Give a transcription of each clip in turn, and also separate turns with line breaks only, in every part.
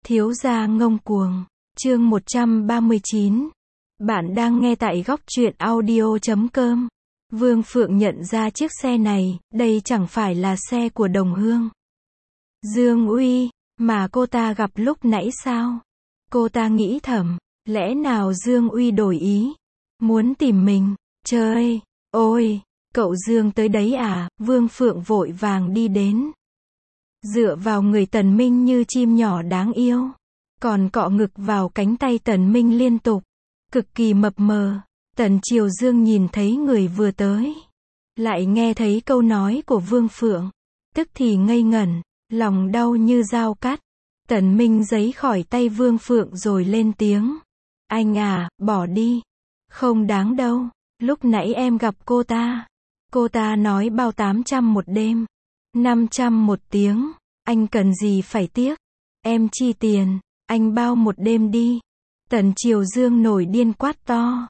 Thiếu gia ngông cuồng. Chương 139. Bạn đang nghe tại góc truyện audio.com. Vương Phượng nhận ra chiếc xe này, đây chẳng phải là xe của đồng hương Dương Uy, mà cô ta gặp lúc nãy sao? Cô ta nghĩ thầm, lẽ nào Dương Uy đổi ý, muốn tìm mình? Trời, ôi, cậu Dương tới đấy à? Vương Phượng vội vàng đi đến, dựa vào người Tần Minh như chim nhỏ đáng yêu, còn cọ ngực vào cánh tay Tần Minh liên tục, cực kỳ mập mờ. Tần Triều Dương nhìn thấy người vừa tới, lại nghe thấy câu nói của Vương Phượng, tức thì ngây ngẩn, lòng đau như dao cắt. Tần Minh giấy khỏi tay Vương Phượng rồi lên tiếng, anh à, bỏ đi, không đáng đâu, lúc nãy em gặp cô ta nói bao 800 một đêm, 500 một tiếng, anh cần gì phải tiếc, em chi tiền, anh bao một đêm đi. Tần Triều Dương nổi điên quát to,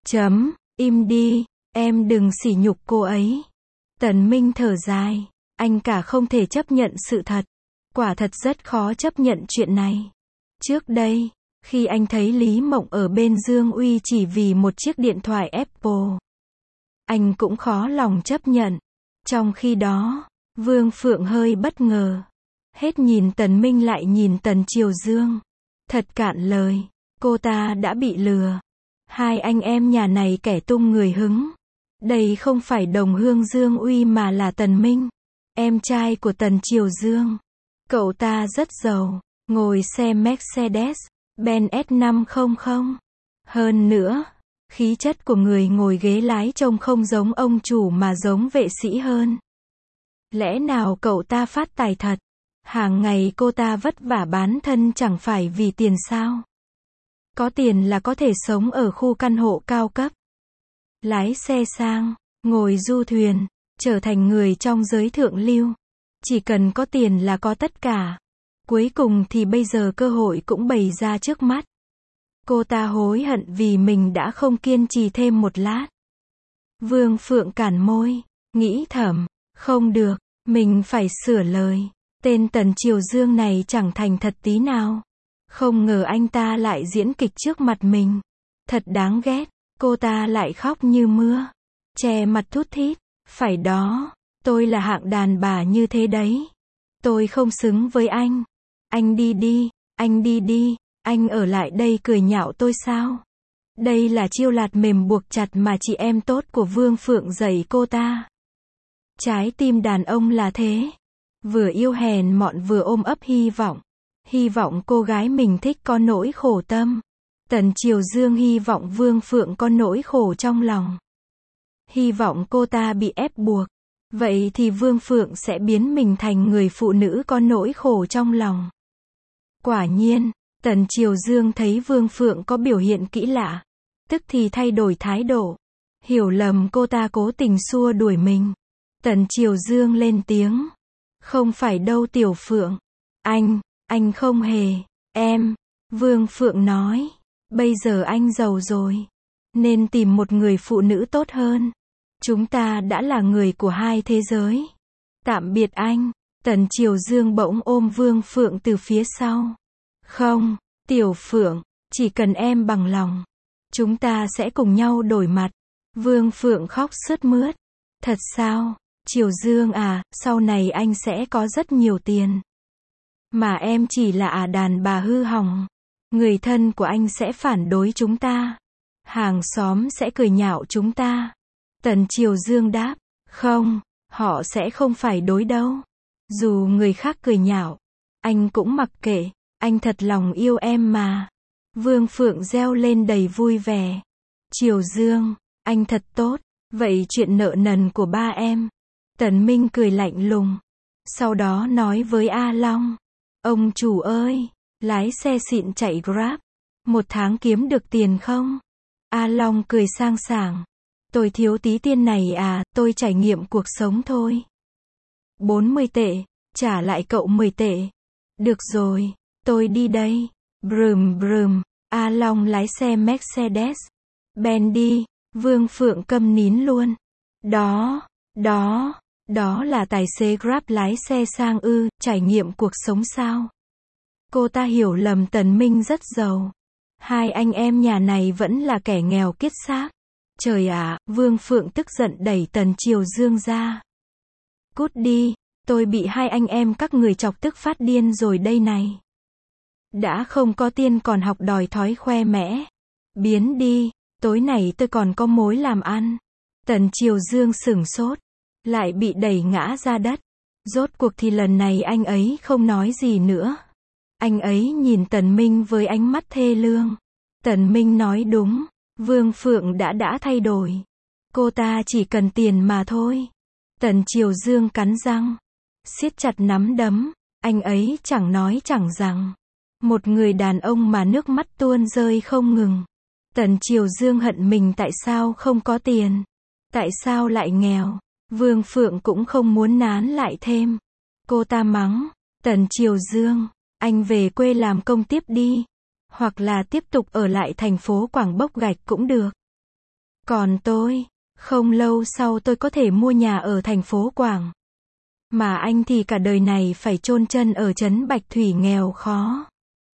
im đi, em đừng sỉ nhục cô ấy. Tần Minh thở dài, anh cả không thể chấp nhận sự thật, quả thật rất khó chấp nhận chuyện này. Trước đây, khi anh thấy Lý Mộng ở bên Dương Uy chỉ vì một chiếc điện thoại Apple, anh cũng khó lòng chấp nhận. Trong khi đó, Vương Phượng hơi bất ngờ, hết nhìn Tần Minh lại nhìn Tần Triều Dương. Thật cạn lời, cô ta đã bị lừa. Hai anh em nhà này kẻ tung người hứng. Đây không phải đồng hương Dương Uy mà là Tần Minh, em trai của Tần Triều Dương. Cậu ta rất giàu, ngồi xe Mercedes-Benz S500. Hơn nữa, khí chất của người ngồi ghế lái trông không giống ông chủ mà giống vệ sĩ hơn. Lẽ nào cậu ta phát tài thật? Hàng ngày cô ta vất vả bán thân chẳng phải vì tiền sao? Có tiền là có thể sống ở khu căn hộ cao cấp, lái xe sang, ngồi du thuyền, trở thành người trong giới thượng lưu. Chỉ cần có tiền là có tất cả. Cuối cùng thì bây giờ cơ hội cũng bày ra trước mắt. Cô ta hối hận vì mình đã không kiên trì thêm một lát. Vương Phượng cản môi, nghĩ thầm, không được, mình phải sửa lời. Tên Tần Triều Dương này chẳng thành thật tí nào. Không ngờ anh ta lại diễn kịch trước mặt mình. Thật đáng ghét. Cô ta lại khóc như mưa, che mặt thút thít. Phải đó, tôi là hạng đàn bà như thế đấy. Tôi không xứng với anh. Anh đi đi, anh đi đi, anh ở lại đây cười nhạo tôi sao? Đây là chiêu lạt mềm buộc chặt mà chị em tốt của Vương Phượng dạy cô ta. Trái tim đàn ông là thế. Vừa yêu hèn mọn vừa ôm ấp hy vọng cô gái mình thích có nỗi khổ tâm. Tần Triều Dương hy vọng Vương Phượng có nỗi khổ trong lòng, hy vọng cô ta bị ép buộc. Vậy thì Vương Phượng sẽ biến mình thành người phụ nữ có nỗi khổ trong lòng. Quả nhiên, Tần Triều Dương thấy Vương Phượng có biểu hiện kỹ lạ, tức thì thay đổi thái độ, hiểu lầm cô ta cố tình xua đuổi mình. Tần Triều Dương lên tiếng, không phải đâu Tiểu Phượng, anh không hề, em. Vương Phượng nói, bây giờ anh giàu rồi, nên tìm một người phụ nữ tốt hơn. Chúng ta đã là người của hai thế giới. Tạm biệt anh. Tần Triều Dương bỗng ôm Vương Phượng từ phía sau. Không, Tiểu Phượng, chỉ cần em bằng lòng, chúng ta sẽ cùng nhau đổi mặt. Vương Phượng khóc sướt mướt. Thật sao? Triều Dương à, sau này anh sẽ có rất nhiều tiền. Mà em chỉ là đàn bà hư hỏng. Người thân của anh sẽ phản đối chúng ta. Hàng xóm sẽ cười nhạo chúng ta. Tần Triều Dương đáp, không, họ sẽ không phải đối đâu. Dù người khác cười nhạo, anh cũng mặc kệ, anh thật lòng yêu em mà. Vương Phượng reo lên đầy vui vẻ. Triều Dương, anh thật tốt, vậy chuyện nợ nần của ba em? Tần Minh cười lạnh lùng. Sau đó nói với A Long, ông chủ ơi, lái xe xịn chạy Grab, một tháng kiếm được tiền không? A Long cười sang sảng. Tôi thiếu tí tiền này à, tôi trải nghiệm cuộc sống thôi. 40 tệ, trả lại cậu 10 tệ. Được rồi, tôi đi đây. Brum brum, A Long lái xe Mercedes-Benz đi. Vương Phượng câm nín luôn. Đó là tài xế Grab lái xe sang ư, trải nghiệm cuộc sống sao? Cô ta hiểu lầm Tần Minh rất giàu. Hai anh em nhà này vẫn là kẻ nghèo kiết xác. Trời ạ, Vương Phượng tức giận đẩy Tần Triều Dương ra. Cút đi, tôi bị hai anh em các người chọc tức phát điên rồi đây này. Đã không có tiền còn học đòi thói khoe mẽ. Biến đi, tối nay tôi còn có mối làm ăn. Tần Triều Dương sửng sốt, lại bị đẩy ngã ra đất. Rốt cuộc thì lần này anh ấy không nói gì nữa. Anh ấy nhìn Tần Minh với ánh mắt thê lương. Tần Minh nói đúng, Vương Phượng đã thay đổi. Cô ta chỉ cần tiền mà thôi. Tần Triều Dương cắn răng, siết chặt nắm đấm, anh ấy chẳng nói chẳng rằng. Một người đàn ông mà nước mắt tuôn rơi không ngừng. Tần Triều Dương hận mình tại sao không có tiền. Tại sao lại nghèo. Vương Phượng cũng không muốn nán lại thêm. Cô ta mắng, Tần Triều Dương, anh về quê làm công tiếp đi. Hoặc là tiếp tục ở lại thành phố Quảng bốc gạch cũng được. Còn tôi, không lâu sau tôi có thể mua nhà ở thành phố Quảng. Mà anh thì cả đời này phải chôn chân ở trấn Bạch Thủy nghèo khó.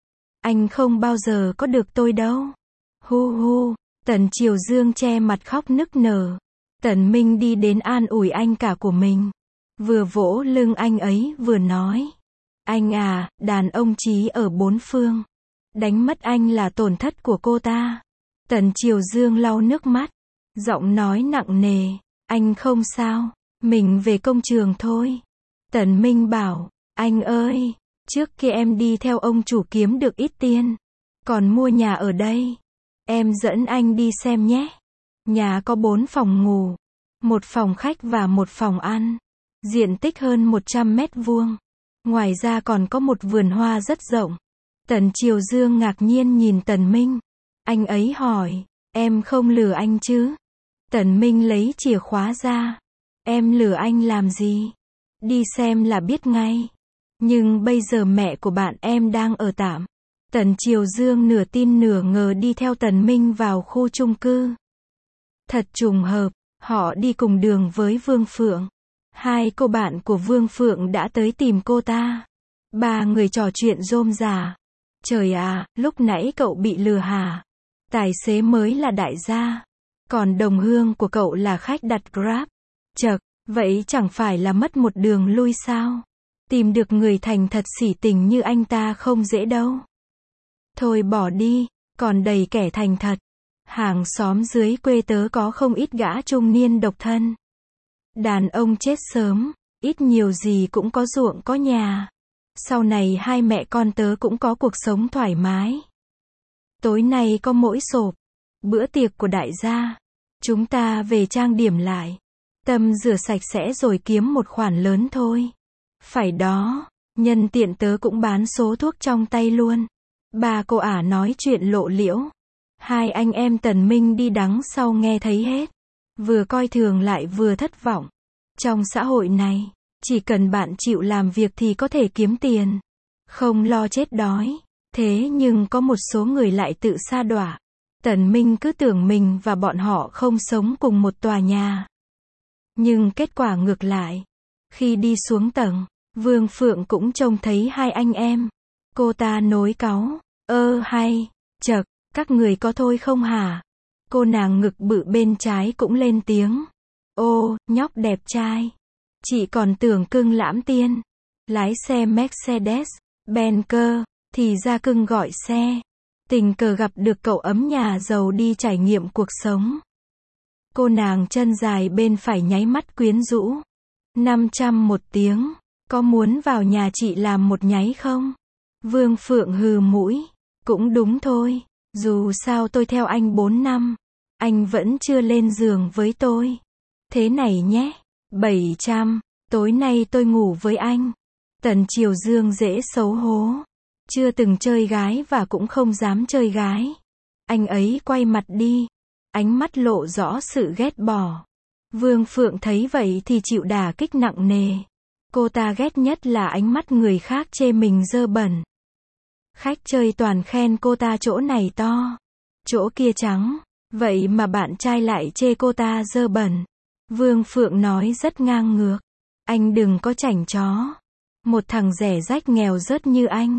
Anh không bao giờ có được tôi đâu. Hu hu, Tần Triều Dương che mặt khóc nức nở. Tần Minh đi đến an ủi anh cả của mình. Vừa vỗ lưng anh ấy vừa nói. Anh à, đàn ông chí ở bốn phương. Đánh mất anh là tổn thất của cô ta. Tần Triều Dương lau nước mắt. Giọng nói nặng nề. Anh không sao. Mình về công trường thôi. Tần Minh bảo. Anh ơi, trước kia em đi theo ông chủ kiếm được ít tiền. Còn mua nhà ở đây. Em dẫn anh đi xem nhé. Nhà có 4 phòng ngủ. 1 phòng khách và 1 phòng ăn. Diện tích hơn 100 mét vuông. Ngoài ra còn có một vườn hoa rất rộng. Tần Triều Dương ngạc nhiên nhìn Tần Minh. Anh ấy hỏi, em không lừa anh chứ? Tần Minh lấy chìa khóa ra. Em lừa anh làm gì? Đi xem là biết ngay. Nhưng bây giờ mẹ của bạn em đang ở tạm. Tần Triều Dương nửa tin nửa ngờ đi theo Tần Minh vào khu chung cư. Thật trùng hợp, họ đi cùng đường với Vương Phượng. Hai cô bạn của Vương Phượng đã tới tìm cô ta. Ba người trò chuyện rôm rả. Trời à, lúc nãy cậu bị lừa hả? Tài xế mới là đại gia. Còn đồng hương của cậu là khách đặt Grab. Chậc, vậy chẳng phải là mất một đường lui sao? Tìm được người thành thật sỉ tình như anh ta không dễ đâu. Thôi bỏ đi, còn đầy kẻ thành thật. Hàng xóm dưới quê tớ có không ít gã trung niên độc thân. Đàn ông chết sớm, ít nhiều gì cũng có ruộng có nhà. Sau này hai mẹ con tớ cũng có cuộc sống thoải mái. Tối nay có mỗi sộp. Bữa tiệc của đại gia. Chúng ta về trang điểm lại. Tâm rửa sạch sẽ rồi kiếm một khoản lớn thôi. Phải đó, nhân tiện tớ cũng bán số thuốc trong tay luôn. Bà cô ả nói chuyện lộ liễu. Hai anh em Tần Minh đi đằng sau nghe thấy hết. Vừa coi thường lại vừa thất vọng. Trong xã hội này, chỉ cần bạn chịu làm việc thì có thể kiếm tiền. Không lo chết đói. Thế nhưng có một số người lại tự sa đọa. Tần Minh cứ tưởng mình và bọn họ không sống cùng một tòa nhà. Nhưng kết quả ngược lại. Khi đi xuống tầng, Vương Phượng cũng trông thấy hai anh em. Cô ta nối cáu. Hay, chậc, các người có thôi không hả? Cô nàng ngực bự bên trái cũng lên tiếng. Ô, nhóc đẹp trai. Chị còn tưởng cưng lãm tiên. Lái xe Mercedes, Benz cơ, thì ra cưng gọi xe. Tình cờ gặp được cậu ấm nhà giàu đi trải nghiệm cuộc sống. Cô nàng chân dài bên phải nháy mắt quyến rũ. 500 một tiếng. Có muốn vào nhà chị làm một nháy không? Vương Phượng hừ mũi. Cũng đúng thôi. Dù sao tôi theo anh 4 năm. Anh vẫn chưa lên giường với tôi. Thế này nhé. 700. Tối nay tôi ngủ với anh. Tần Triều Dương dễ xấu hố. Chưa từng chơi gái và cũng không dám chơi gái. Anh ấy quay mặt đi. Ánh mắt lộ rõ sự ghét bỏ. Vương Phượng thấy vậy thì chịu đả kích nặng nề. Cô ta ghét nhất là ánh mắt người khác chê mình dơ bẩn. Khách chơi toàn khen cô ta chỗ này to, chỗ kia trắng. Vậy mà bạn trai lại chê cô ta dơ bẩn. Vương Phượng nói rất ngang ngược. Anh đừng có chảnh chó. Một thằng rẻ rách nghèo rớt như anh.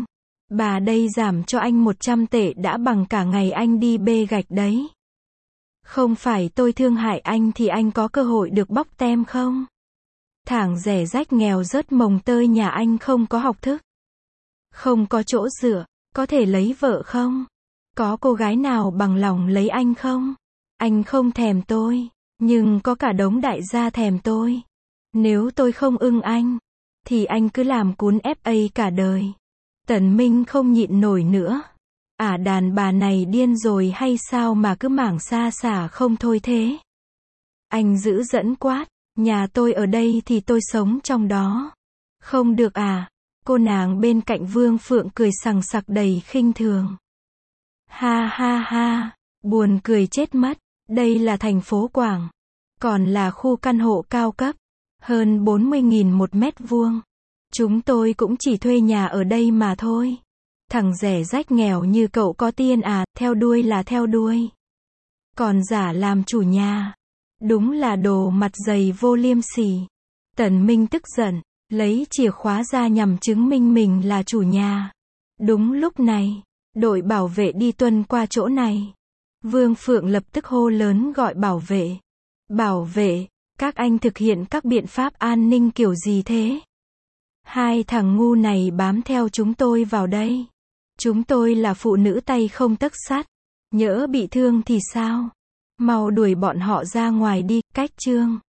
Bà đây giảm cho anh 100 tệ đã bằng cả ngày anh đi bê gạch đấy. Không phải tôi thương hại anh thì anh có cơ hội được bóc tem không? Thằng rẻ rách nghèo rớt mồng tơi nhà anh không có học thức. Không có chỗ dựa, có thể lấy vợ không? Có cô gái nào bằng lòng lấy anh không? Anh không thèm tôi, nhưng có cả đống đại gia thèm tôi. Nếu tôi không ưng anh, thì anh cứ làm cún FA cả đời. Tần Minh không nhịn nổi nữa. Đàn bà này điên rồi hay sao mà cứ mảng xa xả không thôi thế? Anh dữ dẫn quát, nhà tôi ở đây thì tôi sống trong đó. Không được à? Cô nàng bên cạnh Vương Phượng cười sằng sặc đầy khinh thường. Ha ha ha, buồn cười chết mất, đây là thành phố Quảng. Còn là khu căn hộ cao cấp, hơn 40.000 một mét vuông. Chúng tôi cũng chỉ thuê nhà ở đây mà thôi. Thằng rẻ rách nghèo như cậu có tiền à, theo đuôi là theo đuôi. Còn giả làm chủ nhà. Đúng là đồ mặt dày vô liêm sỉ. Tần Minh tức giận, lấy chìa khóa ra nhằm chứng minh mình là chủ nhà. Đúng lúc này, đội bảo vệ đi tuần qua chỗ này. Vương Phượng lập tức hô lớn gọi bảo vệ. Bảo vệ, các anh thực hiện các biện pháp an ninh kiểu gì thế? Hai thằng ngu này bám theo chúng tôi vào đây. Chúng tôi là phụ nữ tay không tấc sắt. Nhỡ bị thương thì sao? Mau đuổi bọn họ ra ngoài đi, cách chương.